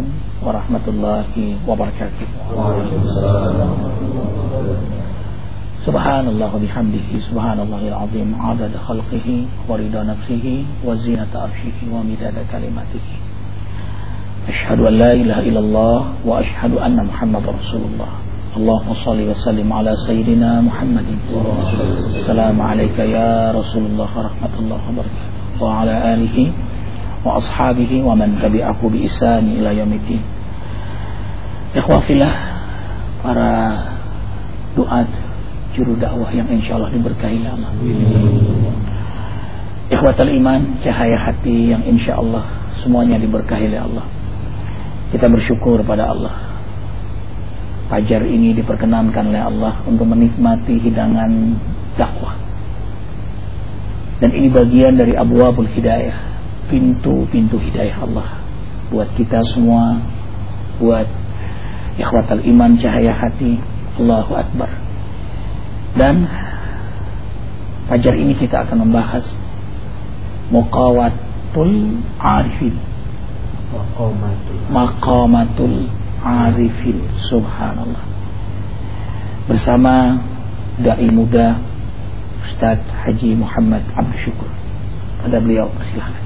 warahmatullahi wabarakatuh. Subhanallah wa bihamdihi, subhanallahil azim, adada khalqihi wa rida nafsihi wa zinata arshihi wa midada kalimatihi. Ashhadu an la ilaha illallah wa ashhadu anna Muhammadar Rasulullah. Allahumma salli wa sallim ala sayyidina Muhammadin. Assalamu alayka ya Rasulullah wa rahmatullahi wa barakatuh. Wa ala alihi wa ashabihi wa man tabi'ahu bi ihsani ila yaumiddin. Ikhwah fillah, para duat juru dakwah yang insyaallah diberkahi Allah. Ikhwatal iman, cahaya hati yang insyaallah semuanya diberkahi oleh Allah. Kita bersyukur pada Allah. Fajar ini diperkenankan oleh Allah untuk menikmati hidangan dakwah. Dan ini bagian dari abwabul hidayah, pintu-pintu hidayah Allah buat kita semua, buat ikhwatal iman cahaya hati. Allahu Akbar. Dan fajar ini kita akan membahas muqawatul arifin, maqamatul arifin. Subhanallah. Bersama dai muda Ustaz Haji Muhammad Abdul Syukur. Pada beliau, silakan.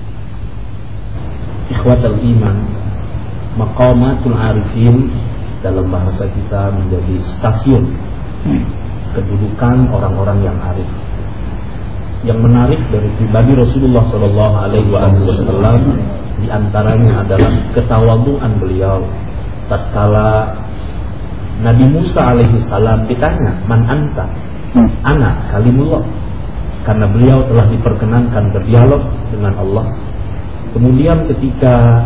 Ikhwatul iman, maqamatul arifin dalam bahasa kita menjadi stasiun kedudukan orang-orang yang arif. Yang menarik dari pribadi Rasulullah sallallahu alaihi wasallam di antaranya adalah ketawaduan beliau tatkala Nabi Musa alaihi salam ditanya, "Man anta?" "Ana kalimullah." Karena beliau telah diperkenankan berdialog dengan Allah. Kemudian ketika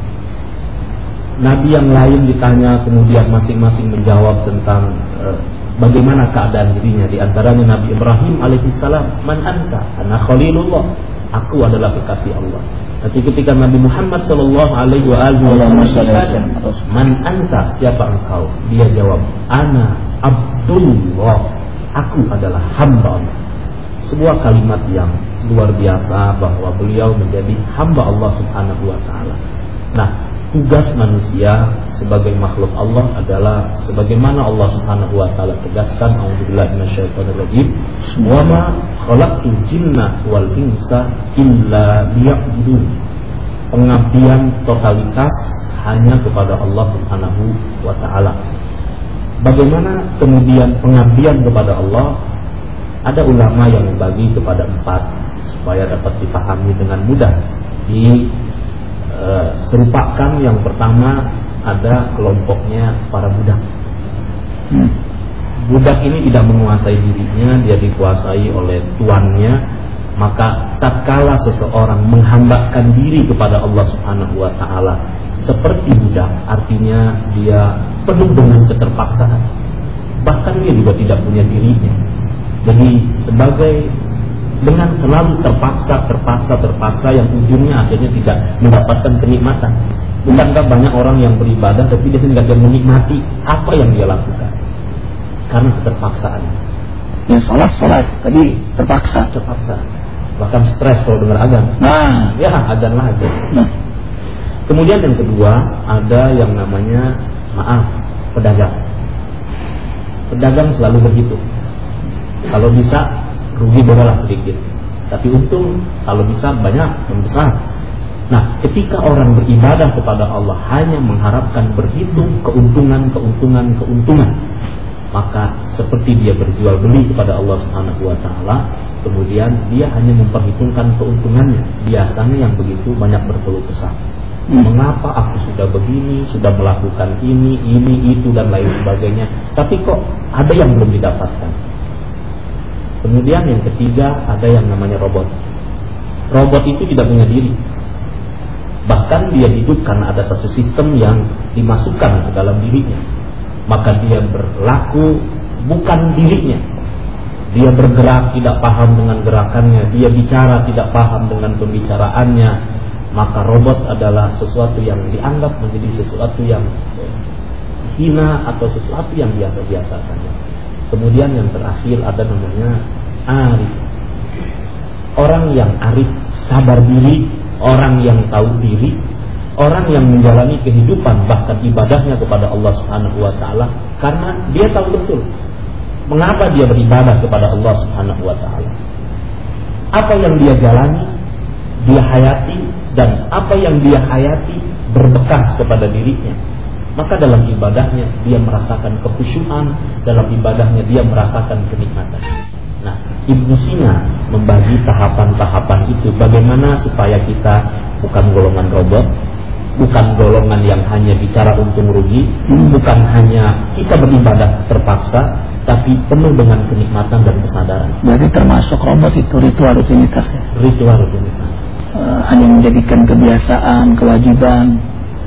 Nabi yang lain ditanya, kemudian masing-masing menjawab tentang bagaimana keadaan dirinya. Di antaranya Nabi Ibrahim alaihissalam, "Man anta?" "Ana khalilullah." Aku adalah kekasih Allah. Tapi ketika Nabi Muhammad sallallahu alaihi wasallam ditanya, "Man anta?" "Siapa engkau?" Dia jawab, "Ana Abdullah." Aku adalah hamba Allah. Sebuah kalimat yang luar biasa bahwa beliau menjadi hamba Allah subhanahu wa ta'ala. Nah, tugas manusia sebagai makhluk Allah adalah sebagaimana Allah subhanahu wa ta'ala tegaskan, a'udzubillahi minasyaitonirrajim, "Wa ma khalaqtul jinna wal insa illa liya'budun." Pengabdian totalitas hanya kepada Allah subhanahu wa ta'ala. Bagaimana kemudian pengabdian kepada Allah? Ada ulama yang membagi kepada 4 supaya dapat dipahami dengan mudah. Serupakan yang pertama ada kelompoknya para budak. Budak ini tidak menguasai dirinya, dia dikuasai oleh tuannya. Maka tatkala seseorang menghambakan diri kepada Allah subhanahu wa ta'ala seperti budak, artinya dia penuh dengan keterpaksaan. Bahkan dia juga tidak punya dirinya. Jadi sebagai dengan selalu terpaksa yang ujungnya akhirnya tidak mendapatkan kenikmatan. Bukankah banyak orang yang beribadah tapi dia tidak menikmati apa yang dia lakukan karena keterpaksaan. Yang salat tadi terpaksa. Bahkan stres kalau dengar azan. Nah, ya azan lagi. Kemudian yang kedua ada yang namanya pedagang. Pedagang selalu begitu. Kalau bisa rugi bolehlah sedikit, tapi untung kalau bisa banyak dan besar. Nah, ketika orang beribadah kepada Allah hanya mengharapkan berhitung keuntungan, maka seperti dia berjual beli kepada Allah subhanahu wa ta'ala, kemudian dia hanya memperhitungkan keuntungannya. Biasanya yang begitu banyak berkeluh kesah. Mengapa aku sudah begini, sudah melakukan ini, itu dan lain sebagainya, tapi kok ada yang belum didapatkan. Kemudian yang ketiga ada yang namanya robot. Robot itu tidak punya diri. Bahkan dia hidup karena ada satu sistem yang dimasukkan ke dalam dirinya. Maka dia berlaku bukan dirinya. Dia bergerak tidak paham dengan gerakannya. Dia bicara tidak paham dengan pembicaraannya. Maka robot adalah sesuatu yang dianggap menjadi sesuatu yang hina atau sesuatu yang biasa-biasa saja. Kemudian yang terakhir ada namanya arif. Orang yang arif, sabar diri, orang yang tahu diri, orang yang menjalani kehidupan bahkan ibadahnya kepada Allah Subhanahu wa taala karena dia tahu betul mengapa dia beribadah kepada Allah Subhanahu wa taala. Apa yang dia jalani, dia hayati, dan apa yang dia hayati berbekas kepada dirinya. Maka dalam ibadahnya dia merasakan kekhusyuan, dalam ibadahnya dia merasakan kenikmatan. Nah, Ibnu Sina membagi tahapan-tahapan itu bagaimana supaya kita bukan golongan robot, bukan golongan yang hanya bicara untung rugi, bukan hanya kita beribadah terpaksa, tapi penuh dengan kenikmatan dan kesadaran. Jadi termasuk robot itu ritual rutinitas ya? Ritual rutinitas. Hanya menjadikan kebiasaan, kewajiban,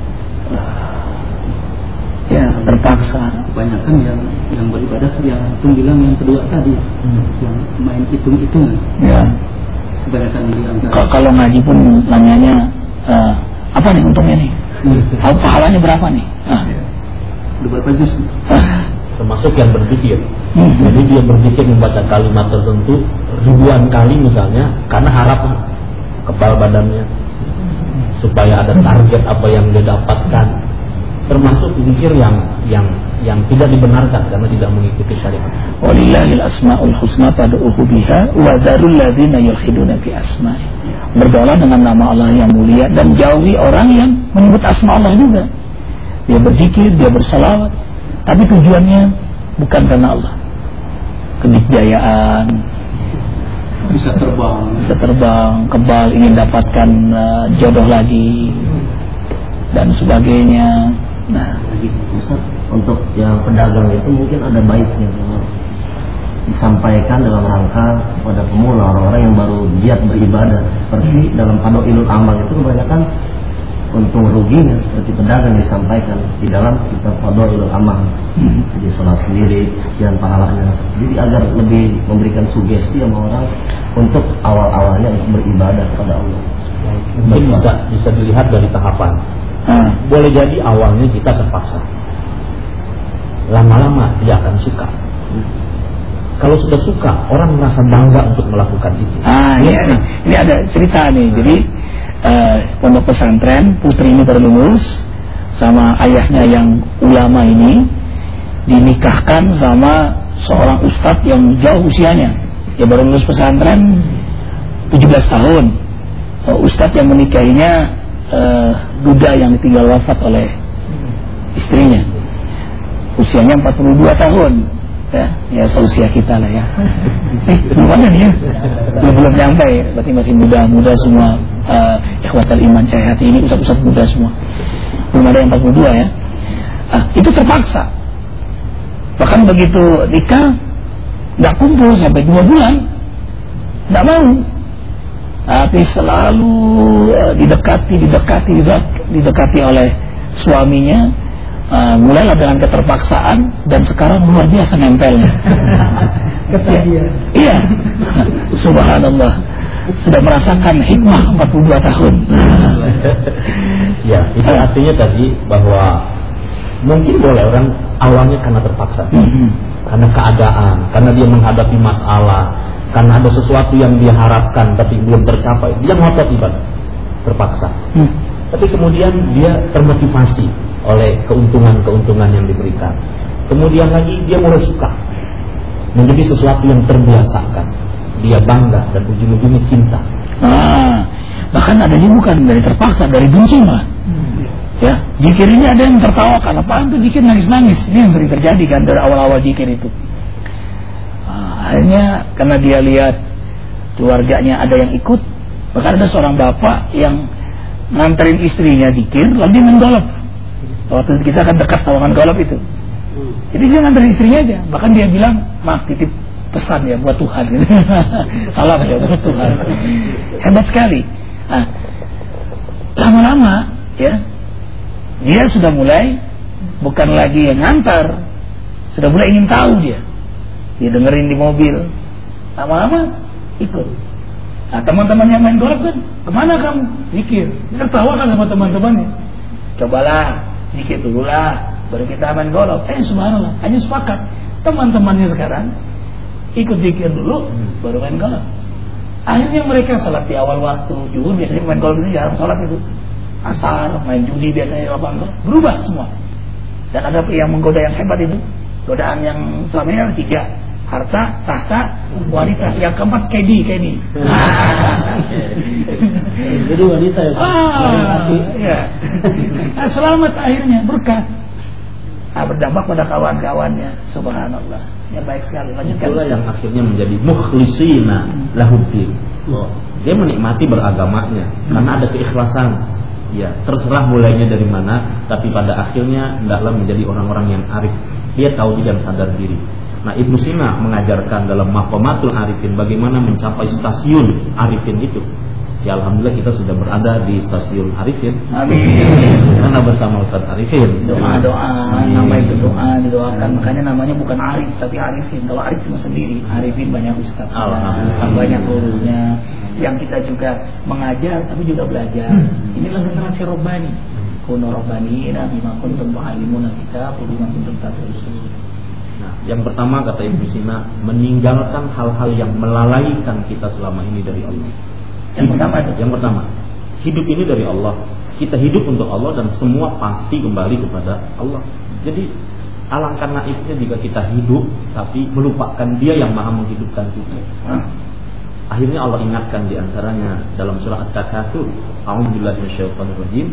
ya terpaksa. Kebanyakan yang beribadah yang bilang yang kedua tadi, yang main hitung-hitungan. Ya. Kebanyakan di antara. Kalau ngaji pun nanyanya apa nih untungnya nih? Pahalanya berapa nih? Berapa juz? Termasuk yang berzikir. Jadi dia berzikir membaca kalimat tertentu ribuan kali misalnya karena harapan kepala badannya supaya ada target apa yang dia dapatkan. Termasuk zikir yang tidak dibenarkan karena tidak mengikuti syariat. Walillahil asmaul husna fad'uhu biha wa dzarul ladzina yulhiduna fi asma'i. Berdoa dengan nama Allah yang mulia dan jauhi orang yang menyebut asma Allah juga. Dia berzikir, dia bersalawat, tapi tujuannya bukan karena Allah. Kedikjayaan, bisa terbang, kebal, ingin dapatkan jodoh lagi dan sebagainya. Nah, Ustaz, untuk yang pedagang itu mungkin ada baiknya disampaikan dalam rangka pada pemula, orang-orang yang baru giat beribadah. Seperti dalam Fadhailul Amal itu kebanyakan untung ruginya seperti pedagang disampaikan di dalam kitab Fadhailul Amal. Jadi sholat sendiri, sekian pahalanya. Jadi agar lebih memberikan sugesti sama orang untuk awal-awalnya untuk beribadah kepada Allah. Mungkin bisa dilihat dari tahapan. Boleh jadi awalnya kita terpaksa, lama-lama dia akan suka. Kalau sudah suka, orang merasa bangga untuk melakukan itu. Ini ada cerita nih. Jadi pondok pesantren putri ini baru lulus sama ayahnya yang ulama ini dinikahkan sama seorang ustadz yang jauh usianya. Dia baru lulus pesantren 17 tahun. Ustadz yang menikahinya duda yang ditinggal wafat oleh istrinya. Usianya 42 tahun. Ya seusia kita lah ya. Mana nih ya? Belum nyampe, berarti masih muda-muda semua. Ikhwatal iman saya hati ini ustaz-ustaz muda semua. Belum ada yang 42 ya. Itu terpaksa. Bahkan begitu nikah nggak kumpul sampai 2 bulan, nggak mau. Tapi selalu didekati oleh suaminya. Mulailah dengan keterpaksaan dan sekarang luar biasa nempelnya. Iya. Subhanallah. Sudah merasakan hikmah 42 tahun. Ya, itu artinya tadi bahwa mungkin boleh orang awalnya karena terpaksa, karena keadaan, karena dia menghadapi masalah, karena ada sesuatu yang dia harapkan tapi belum tercapai, dia ngotot ibadah, terpaksa. Tapi kemudian dia termotivasi oleh keuntungan-keuntungan yang diberikan. Kemudian lagi dia mulai suka, menjadi sesuatu yang terbiasakan. Dia bangga dan ujung-ujungnya cinta. Bahkan ada yang bukan dari terpaksa, dari benci malah. Ya, zikir ini ada yang tertawakan. Apaan tuh zikir nangis-nangis? Ini yang sering terjadi kan dari awal-awal zikir itu. Akhirnya karena dia lihat keluarganya ada yang ikut, bahkan ada seorang bapak yang nganterin istrinya zikir, lalu dia main golf. Waktu kita kan dekat sama main golf itu. Jadi dia nganterin istrinya aja. Bahkan dia bilang, maaf titip pesan ya buat Tuhan. Salam ya buat Tuhan. Hebat sekali. Lama-lama ya, dia sudah mulai bukan lagi yang ngantar, sudah mulai ingin tahu dia. Dia dengerin di mobil. Lama-lama ikut. Teman-teman yang main golf kan, kemana kamu? Zikir. Dia tertawakan sama teman-temannya. Cobalah, zikir dululah, baru kita main golf. Subhanallah, hanya sepakat. Teman-temannya sekarang ikut zikir dulu, baru main golf. Akhirnya mereka sholat di awal waktu. Zuhur biasanya main golf itu jarang sholat itu. asar, main judi biasanya lapangan berubah semua. Dan ada yang menggoda yang hebat itu. Godaan yang selama ini ada 3, harta, tahta, wanita. Yang keempat kedi. Jadi wanita ya. Ya. Nah, selamat akhirnya, berkah. Berdampak pada kawan-kawannya. Subhanallah. Ya baik sekali. Lanjutkan. Itulah yang akhirnya menjadi mukhlisina lahuddin. Dia menikmati beragamanya karena ada keikhlasan. Ya, terserah mulainya dari mana, tapi pada akhirnya hendaklah menjadi orang-orang yang arif. Dia tahu dan sadar diri. Nah, Ibnu Sina mengajarkan dalam Maqamatul Arifin bagaimana mencapai stasiun arifin itu. Ya, alhamdulillah kita sudah berada di stasiun Arifin. Amin. Karena bersama Ustaz Arifin. Doa, nama itu doa didoakan. Makanya namanya bukan Arif tapi Arifin. Kalau Arif cuma sendiri, Arifin banyak ustaz, banyak gurunya. Yang kita juga mengajar tapi juga belajar. Inilah generasi Rabbani. Kunu Rabbanina bima kuntum tu'allimuna kitab wa bima kuntum tadrusun. Nah, yang pertama kata Ibnu Sina, meninggalkan hal-hal yang melalaikan kita selama ini dari Allah. Yang pertama, hidup ini dari Allah. Kita hidup untuk Allah dan semua pasti kembali kepada Allah. Jadi alangkah naifnya jika kita hidup tapi melupakan Dia yang Maha menghidupkan kita. Akhirnya Allah ingatkan di antaranya dalam surah At-Takatsur, A'udzubillahi minasyaitonir rajim,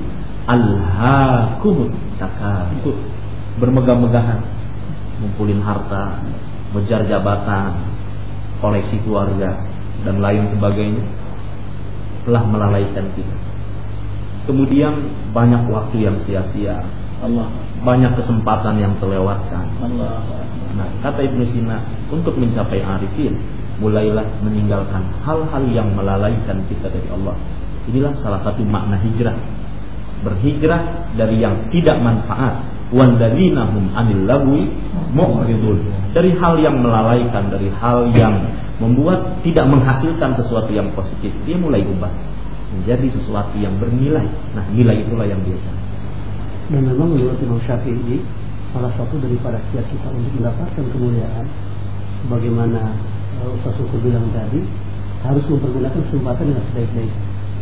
alhaakumut takatsur. Bermegah-megahan, ngumpulin harta, ngejar jabatan, koleksi keluarga dan lain sebagainya telah melalaikan kita. Kemudian banyak waktu yang sia-sia, banyak kesempatan yang terlewatkan. Nah, kata Ibnu Sina, untuk mencapai arifin, mulailah meninggalkan hal-hal yang melalaikan kita dari Allah. Inilah salah satu makna hijrah. Berhijrah dari yang tidak manfaat, walladzina hum 'anil lagwi mu'ridun. Dari hal yang melalaikan, dari hal yang membuat tidak menghasilkan sesuatu yang positif, dia mulai ubah menjadi sesuatu yang bernilai. Nah, nilai itulah yang dia cari. Dan memang menurut Imam Syafi'i, salah satu daripada kiat kita untuk mendapatkan kemuliaan, sebagaimana Ustaz Sukur bilang tadi, harus mempergunakan kesempatan dengan sebaik-baik.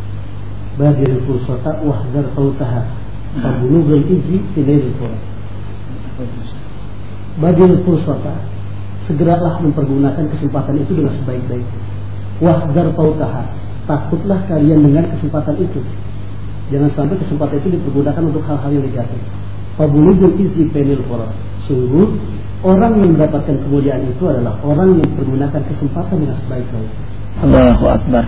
Badirul fursata wahdar fautaha, fabulughul izzi fi lailil furat. Badirul fursata, segeralah mempergunakan kesempatan itu dengan sebaik-baik. Wahdar fautaha, takutlah kalian dengan kesempatan itu. Jangan sampai kesempatan itu dipergunakan untuk hal-hal yang negatif. Fabulughul izzi fi lailil furat. Sungguh orang yang mendapatkan kemuliaan itu adalah orang yang mempergunakan kesempatan dengan sebaik-baik. Allahu Akbar.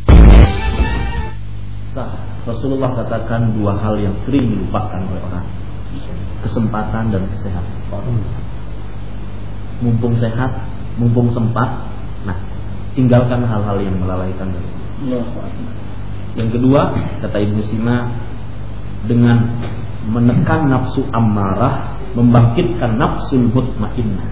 Rasulullah katakan 2 hal yang sering dilupakan oleh orang: kesempatan dan kesehatan. Mumpung sehat, mumpung sempat, nah tinggalkan hal-hal yang melalaikan dari Allah. Yang kedua, kata Ibnu Sina, dengan menekan nafsu ammarah, membangkitkan nafsul mutmainnah.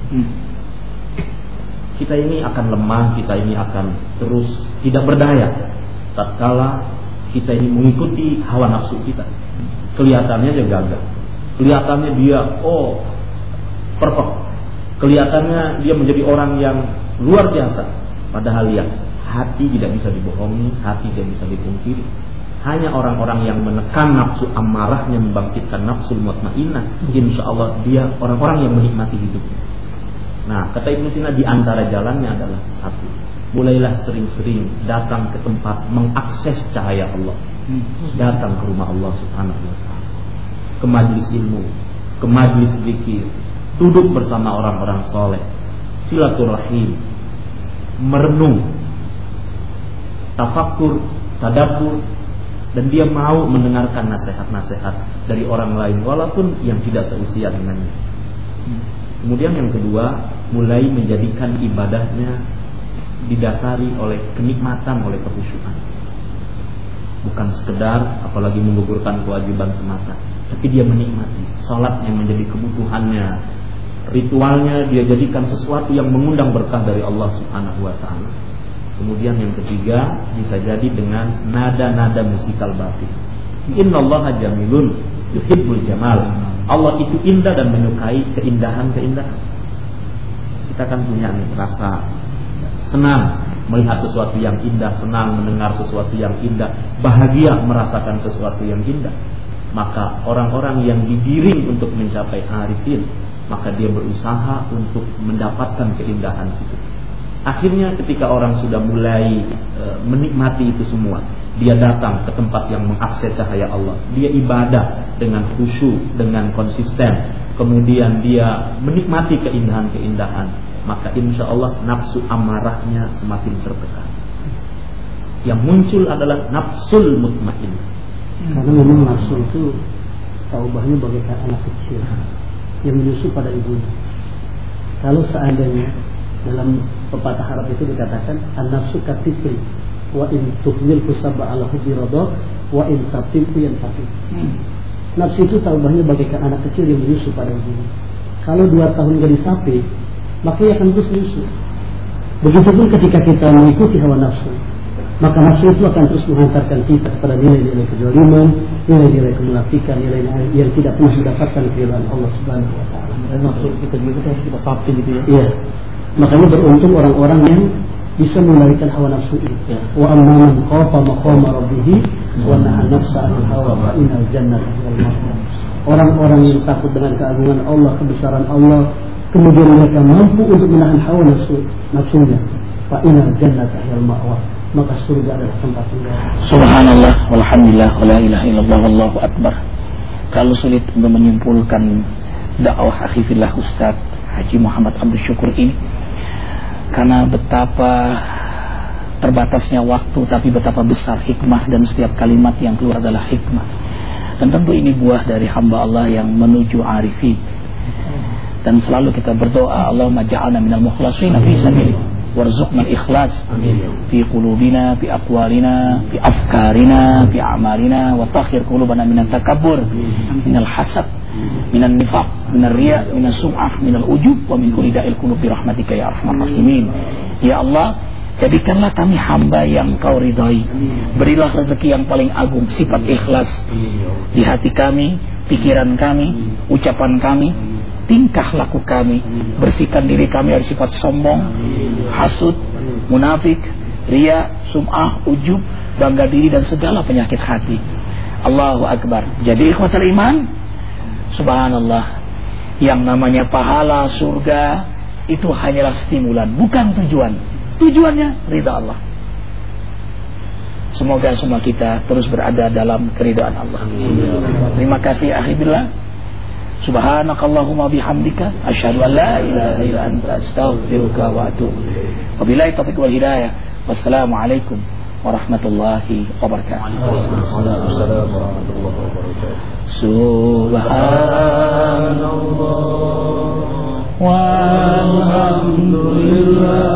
Kita ini akan lemah, kita ini akan terus tidak berdaya tatkala kita ini mengikuti hawa nafsu kita. Kelihatannya dia gagah, kelihatannya dia perfect, kelihatannya dia menjadi orang yang luar biasa. Padahal ya, hati tidak bisa dibohongi, hati tidak bisa dipungkiri. Hanya orang-orang yang menekan nafsu amarahnya, membangkitkan nafsul mutmainnah, insya Allah dia orang-orang yang menikmati hidupnya. Nah, kata Ibnu Sina, di antara jalannya adalah satu, mulailah sering-sering datang ke tempat mengakses cahaya Allah. Datang ke rumah Allah Subhanahu wa ta'ala, ke majlis ilmu, ke majlis zikir, duduk bersama orang-orang soleh, silaturahim, merenung, tafakur, tadabbur, dan dia mau mendengarkan nasihat-nasihat dari orang lain walaupun yang tidak seusia dengannya. Kemudian yang kedua, mulai menjadikan ibadahnya didasari oleh kenikmatan, oleh kekhusyukan. Bukan sekedar apalagi menggugurkan kewajiban semata, tapi dia menikmati salat yang menjadi kebutuhannya, ritualnya dia jadikan sesuatu yang mengundang berkah dari Allah Subhanahu wa ta'ala. Kemudian yang ketiga, bisa jadi dengan nada-nada musikal batin. Innallaha jamilun yuhibbul jamal. Allah itu indah dan menyukai keindahan-keindahan. Kita kan punya rasa senang melihat sesuatu yang indah, senang mendengar sesuatu yang indah, bahagia merasakan sesuatu yang indah. Maka orang-orang yang digiring untuk mencapai arifin, maka dia berusaha untuk mendapatkan keindahan itu. Akhirnya ketika orang sudah mulai menikmati itu semua, dia datang ke tempat yang mengakses cahaya Allah. Dia ibadah dengan khusyuk, dengan konsisten. Kemudian dia menikmati keindahan-keindahan. Maka insya Allah nafsu amarahnya semakin tertekan. Yang muncul adalah nafsul mutmainnah. Karena memang nafsu itu taubahnya bagaikan anak kecil yang menyusu pada ibunya. Kalau seandainya dalam pepatah Arab itu dikatakan an-nafsu katifri wa in tuhmil kusaba ala hubbi radha wa in tatimku yantafi. Nafsu itu taubahnya bagaikan anak kecil yang menyusu pada ibunya. Kalau 2 tahun gak disapi, maka ia akan terus menyusu. Begitupun ketika kita mengikuti hawa nafsu, maka nafsu itu akan terus menghantarkan kita kepada nilai-nilai kezaliman, nilai-nilai kemunafikan, nilai-nilai yang tidak pernah mendapatkan keridhaan Allah Subhanahu wa taala. Dan nafsu kita juga harus kita sapi gitu ya. Iya. Makanya beruntung orang-orang yang bisa mengendalikan hawa nafsu itu. Wa amman khafa maqama rabbih wa nahaa nafsa 'anil hawa fa innal jannata hiyal ma'wa. Orang-orang yang takut dengan keagungan Allah, kebesaran Allah, kemudian mereka mampu untuk menahan hawa nafsunya, fa innal jannata hiyal ma'wa, maka surga adalah tempat tinggal. Subhanallah, walhamdulillah, wala ilaha illallah, wallahu akbar. Kalau sulit untuk menyimpulkan dakwah akhi fillah Ustaz Haji Muhammad Abdul Syukur ini, karena betapa terbatasnya waktu, tapi betapa besar hikmah, dan setiap kalimat yang keluar adalah hikmah. Dan tentu ini buah dari hamba Allah yang menuju arifin. Dan selalu kita berdoa, Allahumma ja'alna minal mukhlashina fi sabilik, warzuqna ikhlas fi qulubina, fi aqwalina, fi afkarina, fi a'malina, wa takhir qulubana minat takabbur, minal hasad, minan nifaq, minar riya, minas sum'ah, minal ujub, wa min kulli da'il qulub bi rahmatika ya arhamar rahimin. Ya Allah, jadikanlah kami hamba yang Kau ridhai. Berilah rezeki yang paling agung, sifat ikhlas di hati kami, pikiran kami, ucapan kami, tingkah laku kami. Bersihkan diri kami dari sifat sombong, hasud, munafik, riya, sum'ah, ujub, bangga diri, dan segala penyakit hati. Allahu Akbar. Jadi ikhwatul iman, subhanallah, yang namanya pahala surga itu hanyalah stimulan, bukan tujuan. Tujuannya ridha Allah. Semoga semua kita terus berada dalam keridhaan Allah. Terima kasih akhi billah. Subhanakallahumma bihamdika asyhadu an la ilaha illa anta astaghfiruka wa atubu ilaik. Wabillahi taufiq wal hidayah. Wassalamualaikum warahmatullahi wabarakatuh. Waalaikumsalam warahmatullahi wabarakatuh. Subhanallah walhamdulillah.